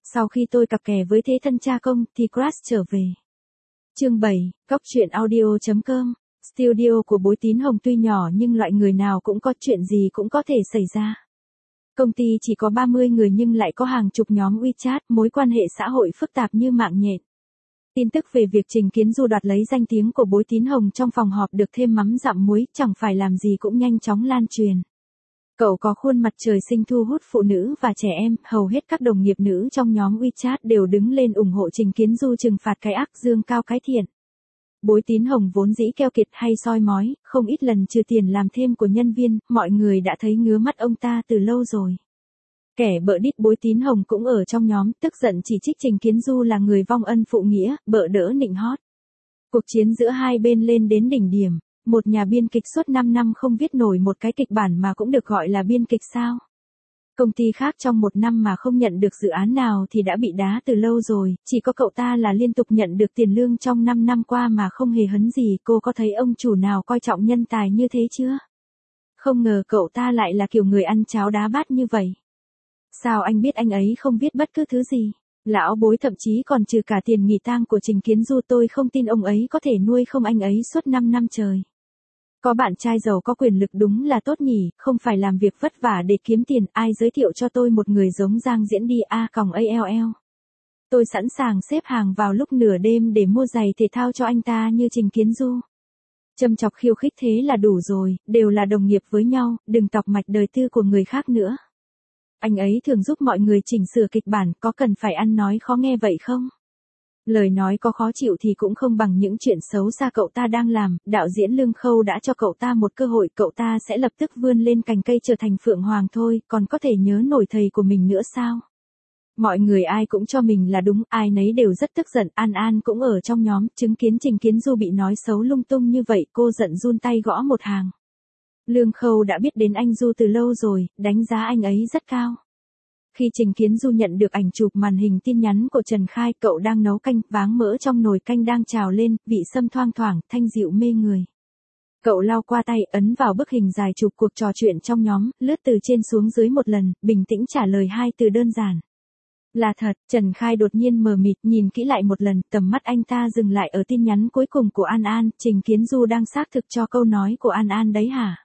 Sau khi tôi cặp kè với thế thân cha công thì crush trở về. Chương 7, Cóc truyện audio.com. Studio của Bối Tín Hồng tuy nhỏ nhưng loại người nào cũng có, chuyện gì cũng có thể xảy ra. Công ty chỉ có 30 người nhưng lại có hàng chục nhóm WeChat, mối quan hệ xã hội phức tạp như mạng nhện. Tin tức về việc Trình Kiến Du đoạt lấy danh tiếng của Bối Tín Hồng trong phòng họp được thêm mắm dặm muối, chẳng phải làm gì cũng nhanh chóng lan truyền. Cậu có khuôn mặt trời sinh thu hút phụ nữ và trẻ em, hầu hết các đồng nghiệp nữ trong nhóm WeChat đều đứng lên ủng hộ Trình Kiến Du trừng phạt cái ác, dương cao cái thiện. Bối Tín Hồng vốn dĩ keo kiệt hay soi mói, không ít lần trừ tiền làm thêm của nhân viên, mọi người đã thấy ngứa mắt ông ta từ lâu rồi. Kẻ bợ đít Bối Tín Hồng cũng ở trong nhóm, tức giận chỉ trích Trình Kiến Du là người vong ân phụ nghĩa, bợ đỡ nịnh hót. Cuộc chiến giữa hai bên lên đến đỉnh điểm. Một nhà biên kịch suốt 5 năm không viết nổi một cái kịch bản mà cũng được gọi là biên kịch sao? Công ty khác trong 1 năm mà không nhận được dự án nào thì đã bị đá từ lâu rồi, chỉ có cậu ta là liên tục nhận được tiền lương trong 5 năm qua mà không hề hấn gì. Cô có thấy ông chủ nào coi trọng nhân tài như thế chưa? Không ngờ cậu ta lại là kiểu người ăn cháo đá bát như vậy. Sao anh biết anh ấy không viết bất cứ thứ gì? Lão Bối thậm chí còn trừ cả tiền nghỉ tang của Trình Kiến Du, tôi không tin ông ấy có thể nuôi không anh ấy suốt 5 năm trời. Có bạn trai giàu có quyền lực đúng là tốt nhỉ, không phải làm việc vất vả để kiếm tiền, ai giới thiệu cho tôi một người giống Giang Diễn đi ALL. Tôi sẵn sàng xếp hàng vào lúc nửa đêm để mua giày thể thao cho anh ta như Trình Kiến Du. Châm chọc khiêu khích thế là đủ rồi, đều là đồng nghiệp với nhau, đừng tọc mạch đời tư của người khác nữa. Anh ấy thường giúp mọi người chỉnh sửa kịch bản, có cần phải ăn nói khó nghe vậy không? Lời nói có khó chịu thì cũng không bằng những chuyện xấu xa cậu ta đang làm, đạo diễn Lương Khâu đã cho cậu ta một cơ hội, cậu ta sẽ lập tức vươn lên cành cây trở thành Phượng Hoàng thôi, còn có thể nhớ nổi thầy của mình nữa sao? Mọi người ai cũng cho mình là đúng, ai nấy đều rất tức giận, An An cũng ở trong nhóm, chứng kiến Trình Kiến Du bị nói xấu lung tung như vậy, cô giận run tay gõ một hàng. Lương Khâu đã biết đến anh Du từ lâu rồi, đánh giá anh ấy rất cao. Khi Trình Kiến Du nhận được ảnh chụp màn hình tin nhắn của Trần Khai, cậu đang nấu canh, váng mỡ trong nồi canh đang trào lên, vị sâm thoang thoảng, thanh dịu mê người. Cậu lau qua tay, ấn vào bức hình dài chụp cuộc trò chuyện trong nhóm, lướt từ trên xuống dưới một lần, bình tĩnh trả lời 2 từ đơn giản. Là thật. Trần Khai đột nhiên mờ mịt, nhìn kỹ lại một lần, tầm mắt anh ta dừng lại ở tin nhắn cuối cùng của An An, Trình Kiến Du đang xác thực cho câu nói của An An đấy hả?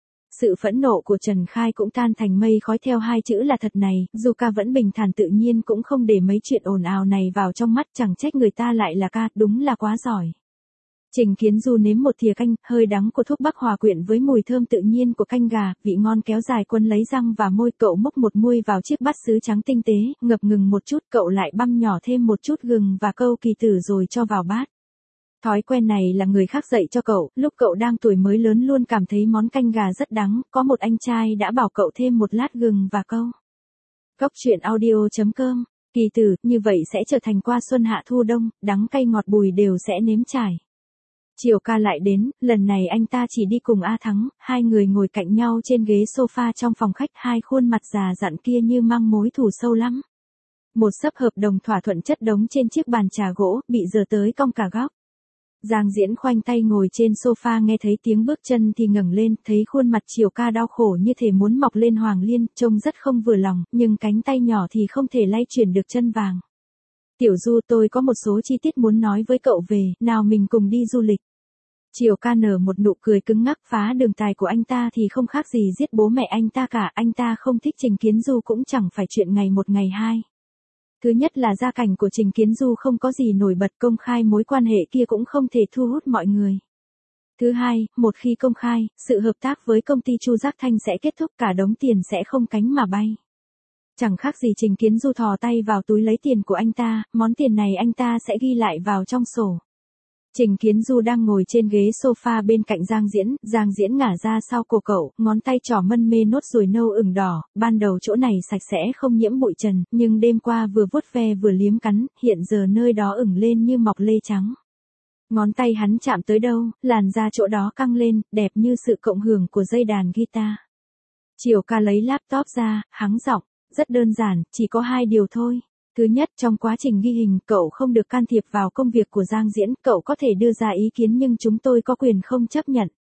Sự phẫn nộ của Trần Khai cũng tan thành mây khói theo 2 chữ là thật này, dù ca vẫn bình thản tự nhiên cũng không để mấy chuyện ồn ào này vào trong mắt, chẳng trách người ta lại là ca, đúng là quá giỏi. Trình Kiến Du nếm một thìa canh, hơi đắng của thuốc bắc hòa quyện với mùi thơm tự nhiên của canh gà, vị ngon kéo dài quấn lấy răng và môi, cậu múc một muôi vào chiếc bát sứ trắng tinh tế, ngập ngừng một chút, cậu lại băm nhỏ thêm một chút gừng và câu kỳ tử rồi cho vào bát. Thói quen này là người khác dạy cho cậu, lúc cậu đang tuổi mới lớn luôn cảm thấy món canh gà rất đắng, có một anh trai đã bảo cậu thêm một lát gừng và câu. Cóc truyện audio.com. Kỳ tử, như vậy sẽ trở thành qua xuân hạ thu đông, đắng cay ngọt bùi đều sẽ nếm trải. Chiều ca lại đến, lần này anh ta chỉ đi cùng A Thắng, 2 người ngồi cạnh nhau trên ghế sofa trong phòng khách, 2 khuôn mặt già dặn kia như mang mối thù sâu lắm. Một xấp hợp đồng thỏa thuận chất đống trên chiếc bàn trà gỗ, bị dở tới cong cả góc. Giang Diễn khoanh tay ngồi trên sofa, nghe thấy tiếng bước chân thì ngẩng lên, thấy khuôn mặt Chiều ca đau khổ như thể muốn mọc lên hoàng liên, trông rất không vừa lòng, nhưng cánh tay nhỏ thì không thể lay chuyển được chân vàng. Tiểu Du, tôi có một số chi tiết muốn nói với cậu về, nào mình cùng đi du lịch. Chiều ca nở một nụ cười cứng ngắc, phá đường tài của anh ta thì không khác gì giết bố mẹ anh ta cả, anh ta không thích Trình Kiến Du cũng chẳng phải chuyện ngày một ngày hai. Thứ nhất là gia cảnh của Trình Kiến Du không có gì nổi bật, công khai mối quan hệ kia cũng không thể thu hút mọi người. Thứ hai, một khi công khai, sự hợp tác với công ty Chu Giác Thanh sẽ kết thúc, cả đống tiền sẽ không cánh mà bay. Chẳng khác gì Trình Kiến Du thò tay vào túi lấy tiền của anh ta, món tiền này anh ta sẽ ghi lại vào trong sổ. Trình Kiến Du đang ngồi trên ghế sofa bên cạnh Giang Diễn ngả ra sau cổ cậu, ngón tay trỏ mân mê nốt ruồi nâu ửng đỏ, ban đầu chỗ này sạch sẽ không nhiễm bụi trần, nhưng đêm qua vừa vuốt ve vừa liếm cắn, hiện giờ nơi đó ửng lên như mọc lê trắng. Ngón tay hắn chạm tới đâu, làn da chỗ đó căng lên, đẹp như sự cộng hưởng của dây đàn guitar. Chiều ca lấy laptop ra, hắng giọng, rất đơn giản, chỉ có 2 điều thôi. Thứ nhất, trong quá trình ghi hình, cậu không được can thiệp vào công việc của Giang Diễn, cậu có thể đưa ra ý kiến nhưng chúng tôi có quyền không chấp nhận.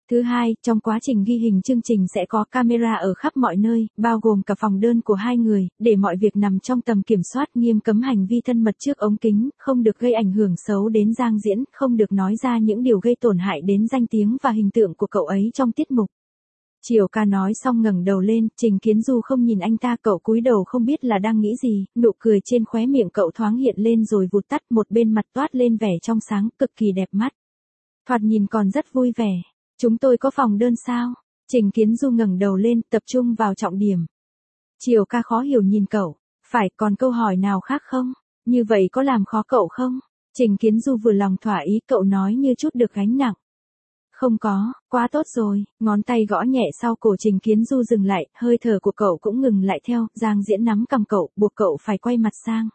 Thứ hai, trong quá trình ghi hình chương trình sẽ có camera ở khắp mọi nơi, bao gồm cả phòng đơn của hai người, để mọi việc nằm trong tầm kiểm soát, nghiêm cấm hành vi thân mật trước ống kính, không được gây ảnh hưởng xấu đến Giang Diễn, không được nói ra những điều gây tổn hại đến danh tiếng và hình tượng của cậu ấy trong tiết mục. Triều Ca nói xong ngẩng đầu lên, Trình Kiến Du không nhìn anh ta, cậu cúi đầu không biết là đang nghĩ gì, nụ cười trên khóe miệng cậu thoáng hiện lên rồi vụt tắt, một bên mặt toát lên vẻ trong sáng, cực kỳ đẹp mắt. Thoạt nhìn còn rất vui vẻ. Chúng tôi có phòng đơn sao? Trình Kiến Du ngẩng đầu lên, tập trung vào trọng điểm. Triều Ca khó hiểu nhìn cậu. Phải, còn câu hỏi nào khác không? Như vậy có làm khó cậu không? Trình Kiến Du vừa lòng thỏa ý, cậu nói như chút được gánh nặng. Không có, quá tốt rồi. Ngón tay gõ nhẹ sau cổ Trình Kiến Du dừng lại, hơi thở của cậu cũng ngừng lại theo. Giang Diễn nắm cằm cậu, buộc cậu phải quay mặt sang.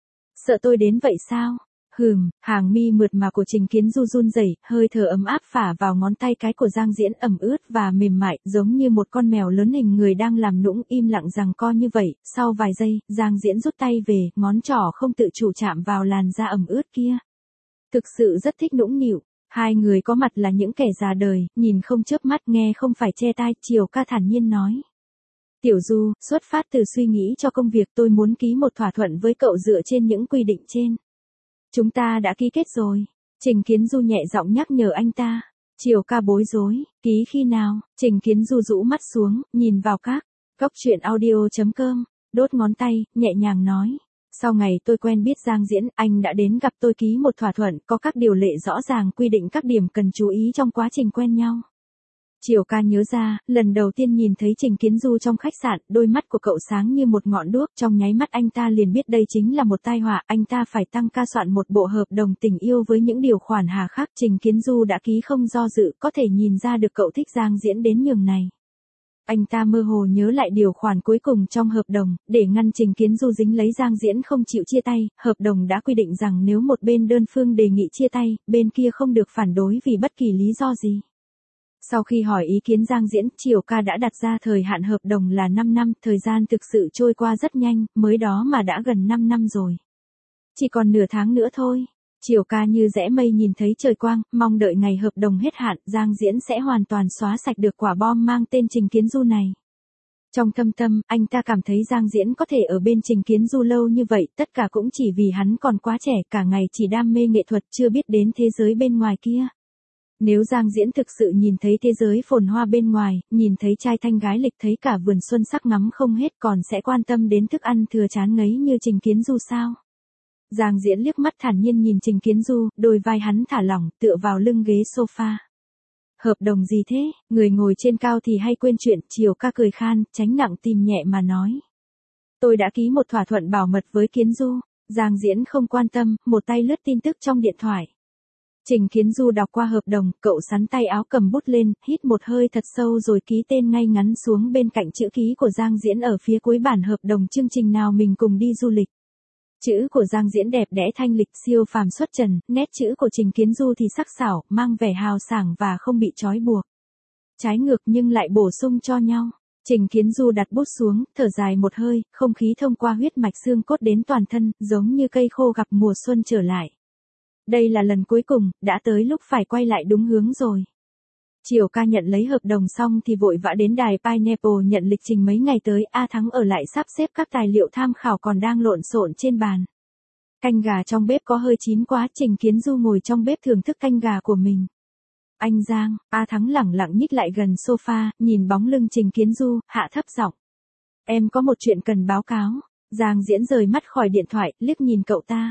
Sợ tôi đến vậy sao? Hàng mi mượt mà của Trình Kiến Du run rẩy, hơi thở ấm áp phả vào ngón tay cái của Giang Diễn, ẩm ướt và mềm mại, giống như một con mèo lớn hình người đang làm nũng, im lặng giằng co như vậy. Sau vài giây, Giang Diễn rút tay về, ngón trỏ không tự chủ chạm vào làn da ẩm ướt kia. Thực sự rất thích nũng nịu. Hai người có mặt là những kẻ già đời, nhìn không chớp mắt, nghe không phải che tai. Triều Ca thản nhiên nói. Tiểu Du, xuất phát từ suy nghĩ cho công việc, tôi muốn ký một thỏa thuận với cậu dựa trên những quy định trên. Chúng ta đã ký kết rồi. Trình Kiến Du nhẹ giọng nhắc nhở anh ta. Triều Ca bối rối, ký khi nào? Trình Kiến Du rũ mắt xuống, nhìn vào các góc truyện audio.com, đốt ngón tay, nhẹ nhàng nói. Sau ngày tôi quen biết Giang Diễn, anh đã đến gặp tôi ký một thỏa thuận, có các điều lệ rõ ràng quy định các điểm cần chú ý trong quá trình quen nhau. Triều Ca nhớ ra, lần đầu tiên nhìn thấy Trình Kiến Du trong khách sạn, đôi mắt của cậu sáng như một ngọn đuốc, trong nháy mắt anh ta liền biết đây chính là một tai họa, anh ta phải tăng ca soạn một bộ hợp đồng tình yêu với những điều khoản hà khắc. Trình Kiến Du đã ký không do dự, có thể nhìn ra được cậu thích Giang Diễn đến nhường này. Anh ta mơ hồ nhớ lại điều khoản cuối cùng trong hợp đồng, để ngăn Trình Kiến Du dính lấy Giang Diễn không chịu chia tay, hợp đồng đã quy định rằng nếu một bên đơn phương đề nghị chia tay, bên kia không được phản đối vì bất kỳ lý do gì. Sau khi hỏi ý kiến Giang Diễn, Triều Ca đã đặt ra thời hạn hợp đồng là 5 năm, thời gian thực sự trôi qua rất nhanh, mới đó mà đã gần 5 năm rồi. Chỉ còn nửa tháng nữa thôi. Triều Ca như rẽ mây nhìn thấy trời quang, mong đợi ngày hợp đồng hết hạn, Giang Diễn sẽ hoàn toàn xóa sạch được quả bom mang tên Trình Kiến Du này. Trong thâm tâm, anh ta cảm thấy Giang Diễn có thể ở bên Trình Kiến Du lâu như vậy, tất cả cũng chỉ vì hắn còn quá trẻ, cả ngày chỉ đam mê nghệ thuật, chưa biết đến thế giới bên ngoài kia. Nếu Giang Diễn thực sự nhìn thấy thế giới phồn hoa bên ngoài, nhìn thấy trai thanh gái lịch, thấy cả vườn xuân sắc ngắm không hết, còn sẽ quan tâm đến thức ăn thừa chán ngấy như Trình Kiến Du sao? Giang Diễn liếc mắt thản nhiên nhìn Trình Kiến Du, đôi vai hắn thả lỏng, tựa vào lưng ghế sofa. Hợp đồng gì thế? Người ngồi trên cao thì hay quên chuyện. Triều Ca cười khan, tránh nặng tìm nhẹ mà nói. Tôi đã ký một thỏa thuận bảo mật với Kiến Du. Giang Diễn không quan tâm, một tay lướt tin tức trong điện thoại. Trình Kiến Du đọc qua hợp đồng, cậu sắn tay áo cầm bút lên, hít một hơi thật sâu rồi ký tên ngay ngắn xuống bên cạnh chữ ký của Giang Diễn ở phía cuối bản hợp đồng chương trình nào mình cùng đi du lịch. Chữ của Giang Diễn đẹp đẽ thanh lịch, siêu phàm xuất trần, nét chữ của Trình Kiến Du thì sắc sảo, mang vẻ hào sảng và không bị trói buộc. Trái ngược nhưng lại bổ sung cho nhau. Trình Kiến Du đặt bút xuống, thở dài một hơi, không khí thông qua huyết mạch xương cốt đến toàn thân, giống như cây khô gặp mùa xuân trở lại. Đây là lần cuối cùng, đã tới lúc phải quay lại đúng hướng rồi. Triều Ca nhận lấy hợp đồng xong thì vội vã đến đài Pineapple nhận lịch trình mấy ngày tới. A Thắng ở lại sắp xếp các tài liệu tham khảo còn đang lộn xộn trên bàn. Canh gà trong bếp có hơi chín quá, Trình Kiến Du ngồi trong bếp thưởng thức canh gà của mình. Anh Giang, A Thắng lẳng lặng nhích lại gần sofa, nhìn bóng lưng Trình Kiến Du, hạ thấp giọng. Em có một chuyện cần báo cáo. Giang Diễn rời mắt khỏi điện thoại, liếc nhìn cậu ta.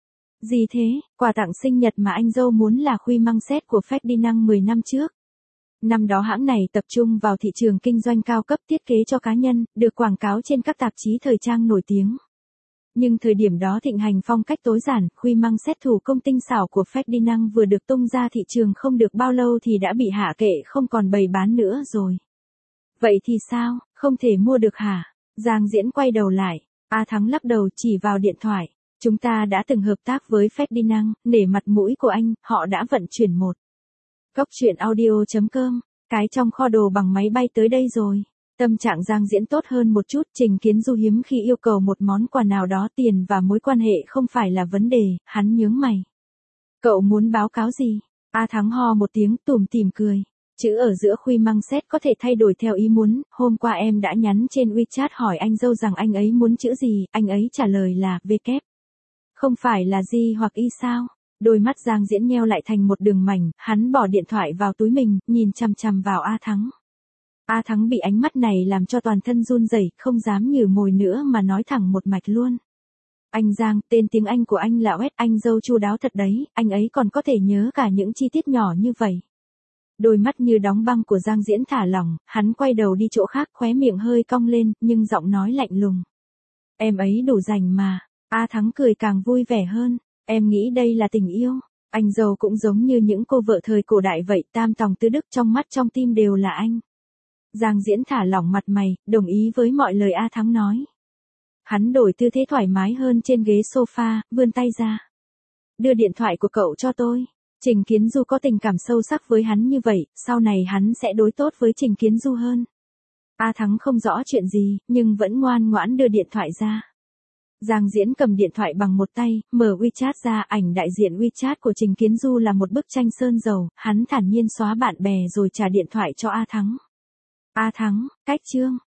Gì thế? Quà tặng sinh nhật mà anh dâu muốn là khuy măng set của Ferdinand 10 năm trước. Năm đó hãng này tập trung vào thị trường kinh doanh cao cấp, thiết kế cho cá nhân, được quảng cáo trên các tạp chí thời trang nổi tiếng. Nhưng thời điểm đó thịnh hành phong cách tối giản, khuy măng set thủ công tinh xảo của Ferdinand vừa được tung ra thị trường không được bao lâu thì đã bị hạ kệ, không còn bày bán nữa rồi. Vậy thì sao, không thể mua được hả? Giang Diễn quay đầu lại, A Thắng lắc đầu chỉ vào điện thoại. Chúng ta đã từng hợp tác với Ferdinand, nể mặt mũi của anh, họ đã vận chuyển một. Góc truyện audio.com, cái trong kho đồ bằng máy bay tới đây rồi. Tâm trạng Giang Diễn tốt hơn một chút, Trình Kiến Du hiếm khi yêu cầu một món quà nào đó, tiền và mối quan hệ không phải là vấn đề, hắn nhướng mày. Cậu muốn báo cáo gì? A Thắng ho một tiếng, tủm tỉm cười. Chữ ở giữa khuy măng xét có thể thay đổi theo ý muốn, hôm qua em đã nhắn trên WeChat hỏi anh dâu rằng anh ấy muốn chữ gì, anh ấy trả lời là V kép. Không phải là G hoặc Y sao? Đôi mắt Giang Diễn nheo lại thành một đường mảnh, hắn bỏ điện thoại vào túi mình, nhìn chằm chằm vào A Thắng. A Thắng bị ánh mắt này làm cho toàn thân run rẩy, không dám nhử mồi nữa mà nói thẳng một mạch luôn. Anh Giang, tên tiếng Anh của anh là West, anh dâu chu đáo thật đấy, anh ấy còn có thể nhớ cả những chi tiết nhỏ như vậy. Đôi mắt như đóng băng của Giang Diễn thả lỏng, hắn quay đầu đi chỗ khác, khóe miệng hơi cong lên, nhưng giọng nói lạnh lùng. Em ấy đủ rành mà. A Thắng cười càng vui vẻ hơn. Em nghĩ đây là tình yêu. Anh dâu cũng giống như những cô vợ thời cổ đại vậy, tam tòng tứ đức, trong mắt trong tim đều là anh. Giang Diễn thả lỏng mặt mày, đồng ý với mọi lời A Thắng nói. Hắn đổi tư thế thoải mái hơn trên ghế sofa, vươn tay ra. Đưa điện thoại của cậu cho tôi. Trình Kiến Du có tình cảm sâu sắc với hắn như vậy, sau này hắn sẽ đối tốt với Trình Kiến Du hơn. A Thắng không rõ chuyện gì, nhưng vẫn ngoan ngoãn đưa điện thoại ra. Giang Diễn cầm điện thoại bằng một tay, mở WeChat ra, ảnh đại diện WeChat của Trình Kiến Du là một bức tranh sơn dầu, hắn thản nhiên xóa bạn bè rồi trả điện thoại cho A Thắng. A Thắng, cách chương.